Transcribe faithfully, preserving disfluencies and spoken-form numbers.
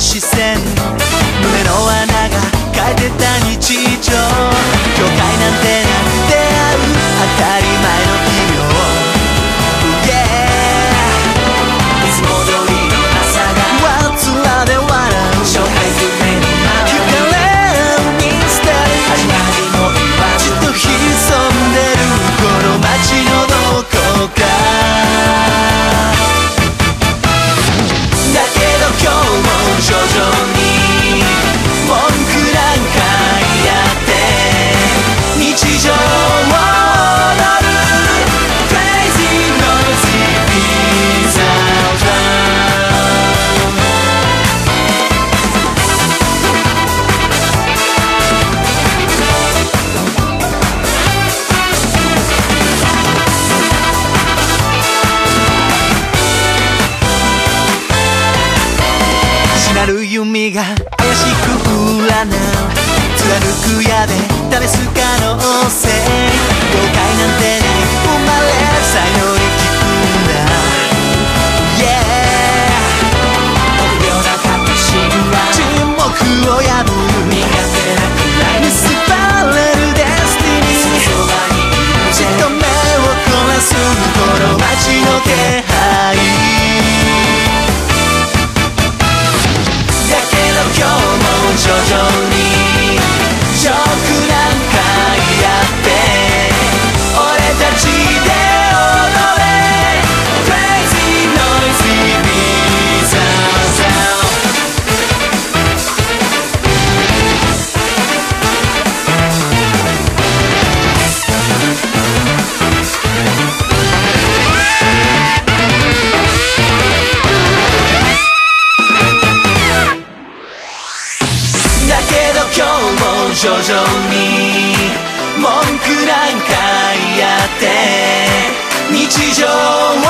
視線、胸の穴が変えてた日常、境界なんてなく出会う当たり前の日々を、yeah、 いつも通りの朝がわつらで笑う紹介不明に聞かれるミステリー、始まりも言わずっと潜んでるこの街のどこかだけど今日も徐々に文句なんか言って日常を踊る Crazy Noisy Pizza Town。 しなる弓が怪しく占う、貫く矢で試す可能性、了解なんてない生まれる才能に聞くんだ、yeah、 臆病な確信は沈黙を破る苦手なくらい結ばれるデスティニー、そばにいるじっと目を凝らすこの街の気配だけど今日も徐々にジョークなんかやって俺たちで踊れ Crazy Noisy Pizza Town。 だけど今日も徐々に文句なんか言って日常を